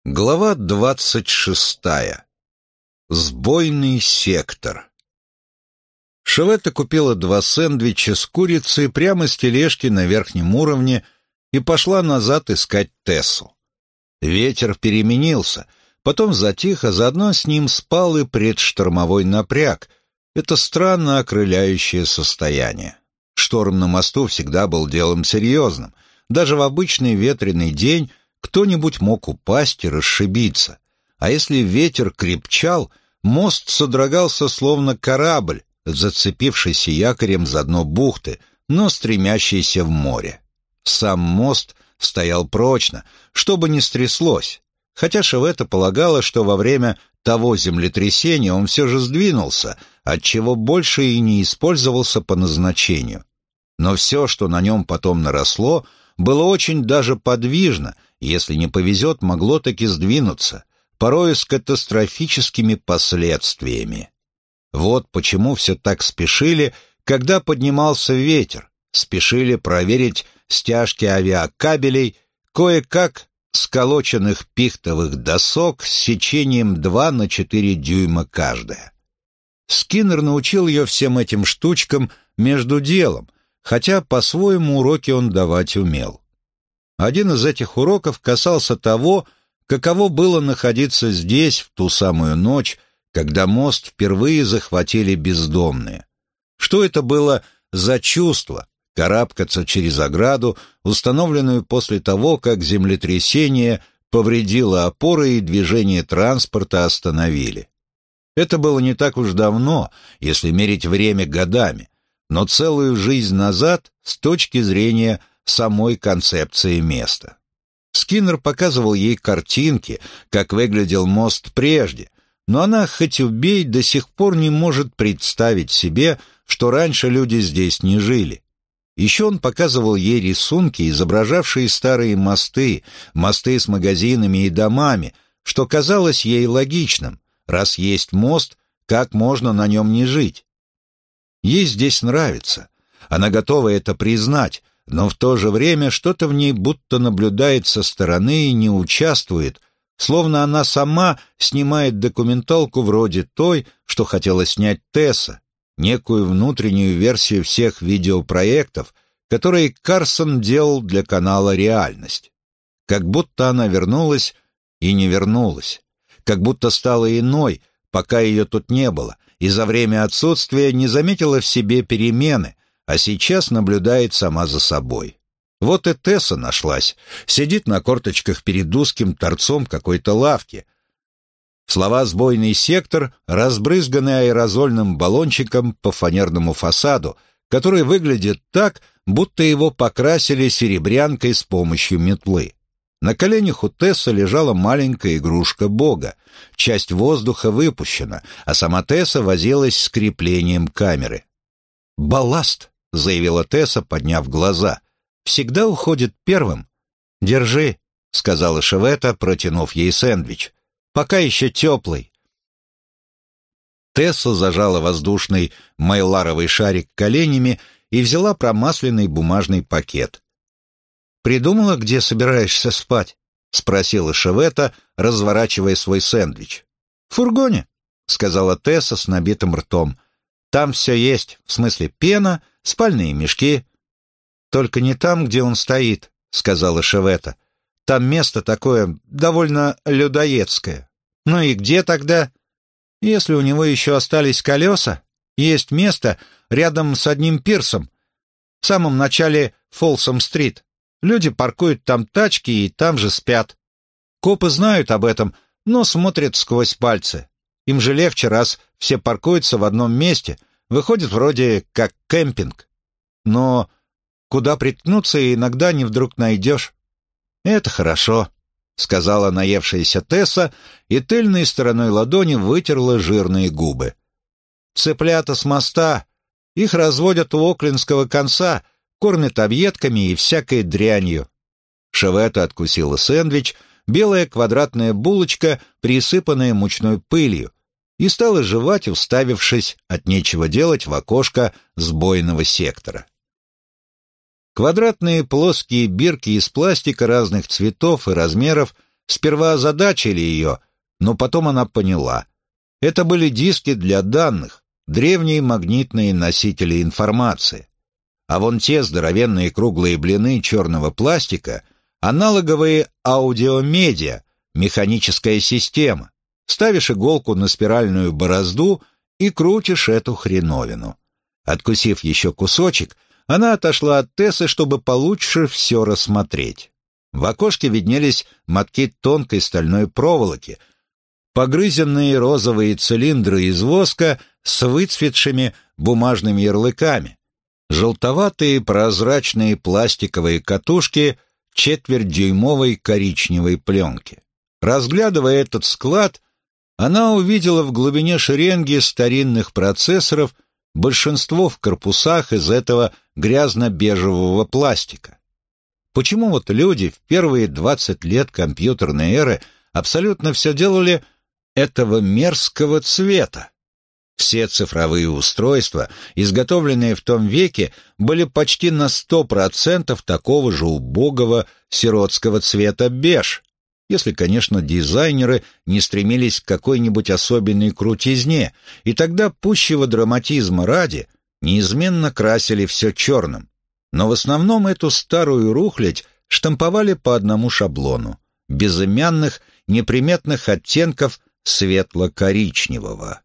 Глава 26. Сбойный сектор. Шеветта купила 2 сэндвича с курицей прямо с тележки на верхнем уровне и пошла назад искать Тессу. Ветер переменился, потом затих, а заодно с ним спал и предштормовой напряг. Это странно окрыляющее состояние. Шторм на мосту всегда был делом серьезным. Даже в обычный ветреный день кто-нибудь мог упасть и расшибиться. А если ветер крепчал, мост содрогался словно корабль, зацепившийся якорем за дно бухты, но стремящийся в море. Сам мост стоял прочно, чтобы не стряслось, хотя Шеветта полагала, что во время того землетрясения он все же сдвинулся, отчего больше и не использовался по назначению. Но все, что на нем потом наросло, было очень даже подвижно, если не повезет, могло таки сдвинуться, порой с катастрофическими последствиями. Вот почему все так спешили, когда поднимался ветер, спешили проверить стяжки авиакабелей, кое-как сколоченных пихтовых досок с сечением 2 на 4 дюйма каждая. Скиннер научил ее всем этим штучкам между делом, хотя по-своему уроки он давать умел. Один из этих уроков касался того, каково было находиться здесь в ту самую ночь, когда мост впервые захватили бездомные. Что это было за чувство — карабкаться через ограду, установленную после того, как землетрясение повредило опоры и движение транспорта остановили. Это было не так уж давно, если мерить время годами, но целую жизнь назад с точки зрения самой концепции места. Скиннер показывал ей картинки, как выглядел мост прежде, но она, хоть убей, до сих пор не может представить себе, что раньше люди здесь не жили. Еще он показывал ей рисунки, изображавшие старые мосты, мосты с магазинами и домами, что казалось ей логичным. Раз есть мост, как можно на нем не жить? Ей здесь нравится. Она готова это признать, но в то же время что-то в ней будто наблюдает со стороны и не участвует, словно она сама снимает документалку вроде той, что хотела снять Тесса, некую внутреннюю версию всех видеопроектов, которые Карсон делал для канала «Реальность». Как будто она вернулась и не вернулась, как будто стала иной, пока ее тут не было, и за время отсутствия не заметила в себе перемены, а сейчас наблюдает сама за собой. Вот и Тесса нашлась, сидит на корточках перед узким торцом какой-то лавки. Слова «сбойный сектор» разбрызганы аэрозольным баллончиком по фанерному фасаду, который выглядит так, будто его покрасили серебрянкой с помощью метлы. На коленях у Тессы лежала маленькая игрушка Бога, часть воздуха выпущена, а сама Тесса возилась с креплением камеры. «Балласт», — заявила Тесса, подняв глаза, — «всегда уходит первым». «Держи», — сказала Шеветта, протянув ей сэндвич, — «пока еще теплый». Тесса зажала воздушный майларовый шарик коленями и взяла промасленный бумажный пакет. «Придумала, где собираешься спать?» — спросила Шеветта, разворачивая свой сэндвич. «В фургоне», — сказала Тесса с набитым ртом. «Там все есть, в смысле пена, спальные мешки». «Только не там, где он стоит», — сказала Шеветта. «Там место такое довольно людоедское». «Ну и где тогда?» «Если у него еще остались колеса, есть место рядом с одним пирсом, в самом начале Фолсом-стрит. Люди паркуют там тачки и там же спят. Копы знают об этом, но смотрят сквозь пальцы. Им же легче, раз все паркуются в одном месте, выходит вроде как кемпинг. Но куда приткнуться иногда не вдруг найдешь». «Это хорошо», — сказала наевшаяся Тесса и тыльной стороной ладони вытерла жирные губы. «Цыплята с моста, их разводят у Оклендского конца, кормят объедками и всякой дрянью». Шеветта откусила сэндвич, белая квадратная булочка, присыпанная мучной пылью, и стала жевать, уставившись от нечего делать в окошко сбойного сектора. Квадратные плоские бирки из пластика разных цветов и размеров Сперва озадачили ее, но потом она поняла. Это были диски для данных, древние магнитные носители информации. А вон те здоровенные круглые блины черного пластика — аналоговые аудиомедиа, механическая система. Ставишь иголку на спиральную борозду и крутишь эту хреновину. Откусив еще кусочек, она отошла от Тессы, чтобы получше все рассмотреть. В окошке виднелись мотки тонкой стальной проволоки, погрызенные розовые цилиндры из воска с выцветшими бумажными ярлыками, желтоватые прозрачные пластиковые катушки четвертьдюймовой коричневой пленки. Разглядывая этот склад, она увидела в глубине шеренги старинных процессоров, большинство в корпусах из этого грязно-бежевого пластика. Почему вот люди в первые 20 лет компьютерной эры абсолютно все делали этого мерзкого цвета? Все цифровые устройства, изготовленные в том веке, были почти на 100% такого же убогого сиротского цвета беж, если, конечно, дизайнеры не стремились к какой-нибудь особенной крутизне, и тогда пущего драматизма ради неизменно красили все черным. Но в основном эту старую рухлядь штамповали по одному шаблону, безымянных, неприметных оттенков светло-коричневого.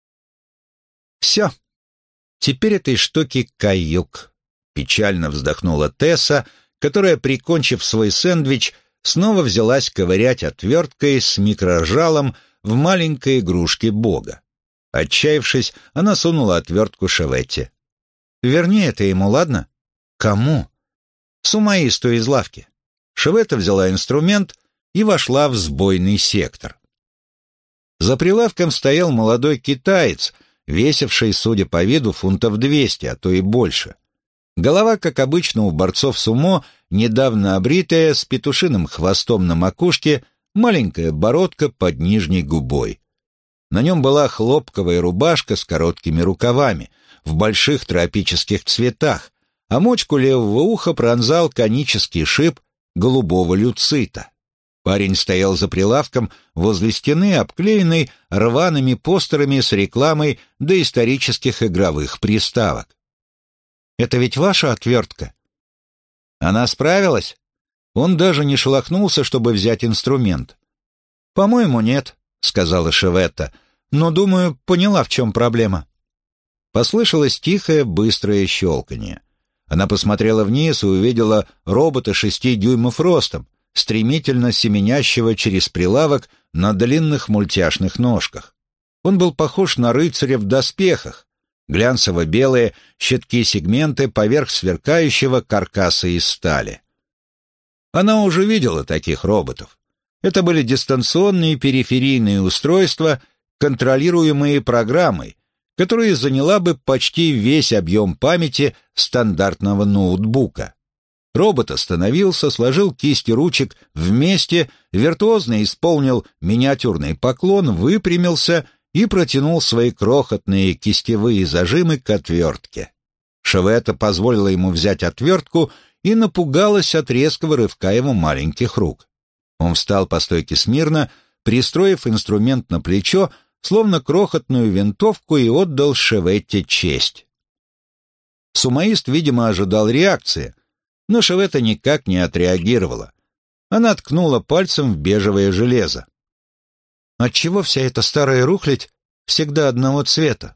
«Все, теперь этой штуки каюк», — печально вздохнула Тесса, которая, прикончив свой сэндвич, снова взялась ковырять отверткой с микрожалом в маленькой игрушке Бога. Отчаявшись, она сунула отвертку Шеветте. «Верни это ему, ладно?» «Кому?» «Сумаисту из лавки». Шеветта взяла инструмент и вошла в сбойный сектор. За прилавком стоял молодой китаец, весивший, судя по виду, фунтов 200, а то и больше. Голова, как обычно у борцов сумо, недавно обритая, с петушиным хвостом на макушке, маленькая бородка под нижней губой. На нем была хлопковая рубашка с короткими рукавами, в больших тропических цветах, а мочку левого уха пронзал конический шип голубого люцита. Парень стоял за прилавком возле стены, обклеенной рваными постерами с рекламой доисторических игровых приставок. «Это ведь ваша отвертка?» Она справилась? Он даже не шелохнулся, чтобы взять инструмент. «По-моему, нет», — сказала Шеветта, «но, думаю, поняла, в чем проблема». Послышалось тихое, быстрое щелканье. Она посмотрела вниз и увидела робота 6 дюймов ростом, стремительно семенящего через прилавок на длинных мультяшных ножках. Он был похож на рыцаря в доспехах, глянцево-белые щитки-сегменты поверх сверкающего каркаса из стали. Она уже видела таких роботов. Это были дистанционные периферийные устройства, контролируемые программой, которая заняла бы почти весь объем памяти стандартного ноутбука. Робот остановился, сложил кисти ручек вместе, виртуозно исполнил миниатюрный поклон, выпрямился и протянул свои крохотные кистевые зажимы к отвертке. Шеветта позволила ему взять отвертку и напугалась от резкого рывка его маленьких рук. Он встал по стойке смирно, пристроив инструмент на плечо, словно крохотную винтовку, и отдал Шеветте честь. Сумаист, видимо, ожидал реакции, но Шеветта никак не отреагировала. Она ткнула пальцем в бежевое железо. «Отчего вся эта старая рухлядь всегда одного цвета?»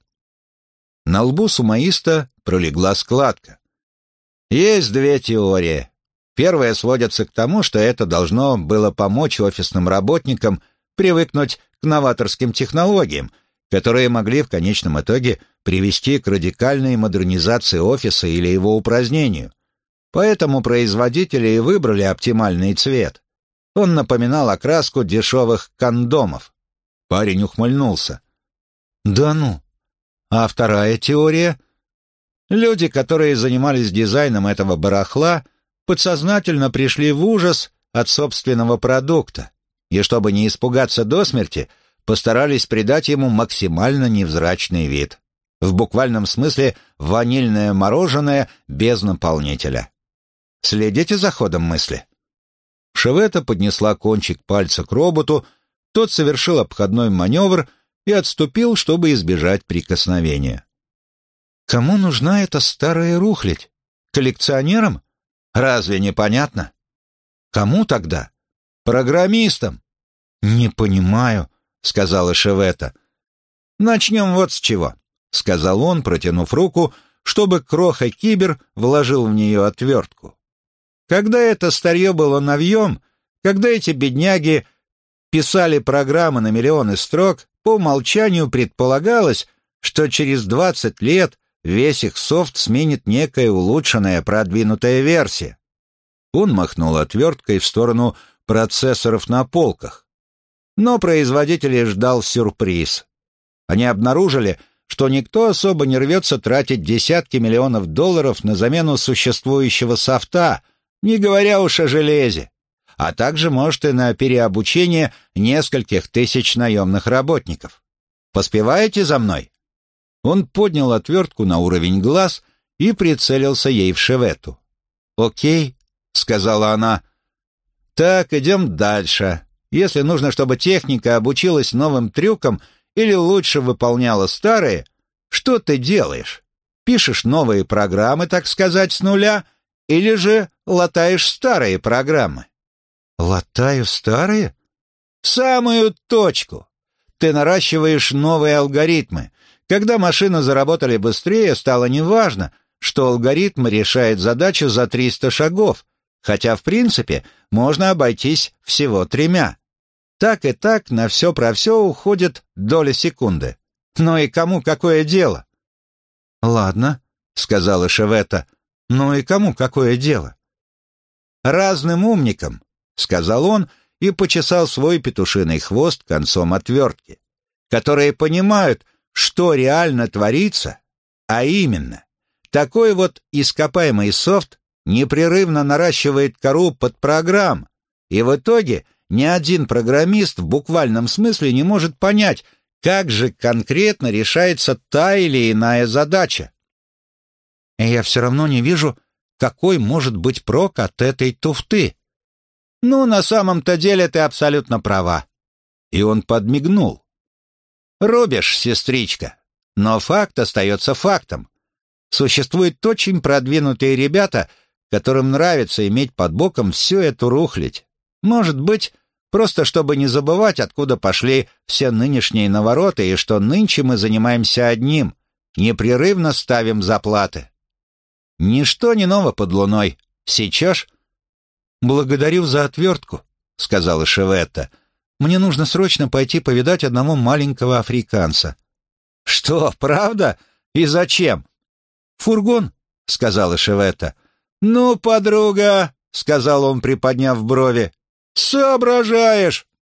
На лбу сумаиста пролегла складка. «Есть две теории. Первая сводится к тому, что это должно было помочь офисным работникам привыкнуть к новаторским технологиям, которые могли в конечном итоге привести к радикальной модернизации офиса или его упразднению. Поэтому производители и выбрали оптимальный цвет. Он напоминал окраску дешевых кондомов». Парень ухмыльнулся. «Да ну! А вторая теория?» Люди, которые занимались дизайном этого барахла, подсознательно пришли в ужас от собственного продукта, и, чтобы не испугаться до смерти, постарались придать ему максимально невзрачный вид. В буквальном смысле ванильное мороженое без наполнителя. Следите за ходом мысли? Шевета поднесла кончик пальца к роботу, тот совершил обходной маневр и отступил, чтобы избежать прикосновения. «Кому нужна эта старая рухлядь? Коллекционерам? Разве не понятно? Кому тогда? Программистам?» «Не понимаю», — сказала Шевета. «Начнем вот с чего», — сказал он, протянув руку, чтобы Кроха-Кибер вложил в нее отвертку. Когда это старье было новьем, когда эти бедняги писали программы на миллионы строк, по умолчанию предполагалось, что через 20 лет весь их софт сменит некая улучшенная продвинутая версия. Он махнул отверткой в сторону процессоров на полках. Но производителей ждал сюрприз. Они обнаружили, что никто особо не рвется тратить десятки миллионов долларов на замену существующего софта, не говоря уж о железе, а также, может, и на переобучение нескольких тысяч наемных работников. Поспеваете за мной?» Он поднял отвертку на уровень глаз и прицелился ей в Шевету. «Окей», — сказала она. «Так, идем дальше. Если нужно, чтобы техника обучилась новым трюкам или лучше выполняла старые, что ты делаешь? Пишешь новые программы, так сказать, с нуля, или же латаешь старые программы?» «Латаю старые?» «В самую точку. Ты наращиваешь новые алгоритмы. Когда машины заработали быстрее, стало неважно, что алгоритм решает задачу за 300 шагов, хотя, в принципе, можно обойтись всего 3. Так и так на все про все уходит доля секунды. Ну и кому какое дело?» «Ладно», — сказала Шевета, — «ну и кому какое дело?» «Разным умникам», — сказал он и почесал свой петушиный хвост концом отвертки, «которые понимают, что реально творится, а именно, такой вот ископаемый софт непрерывно наращивает кору под программ, и в итоге ни один программист в буквальном смысле не может понять, как же конкретно решается та или иная задача. И я все равно не вижу, какой может быть прок от этой туфты. Ну, на самом-то деле ты абсолютно права». И он подмигнул. «Рубишь, сестричка, но факт остается фактом. Существуют очень продвинутые ребята, которым нравится иметь под боком всю эту рухлядь. Может быть, просто чтобы не забывать, откуда пошли все нынешние навороты, и что нынче мы занимаемся одним — непрерывно ставим заплаты. Ничто не ново под луной. Сечешь?» «Благодарю за отвертку», — сказала Шевета. «Мне нужно срочно пойти повидать одного маленького африканца». «Что, правда? И зачем?» «Фургон», — сказала Шевета. «Ну, подруга», — сказал он, приподняв брови, — «соображаешь».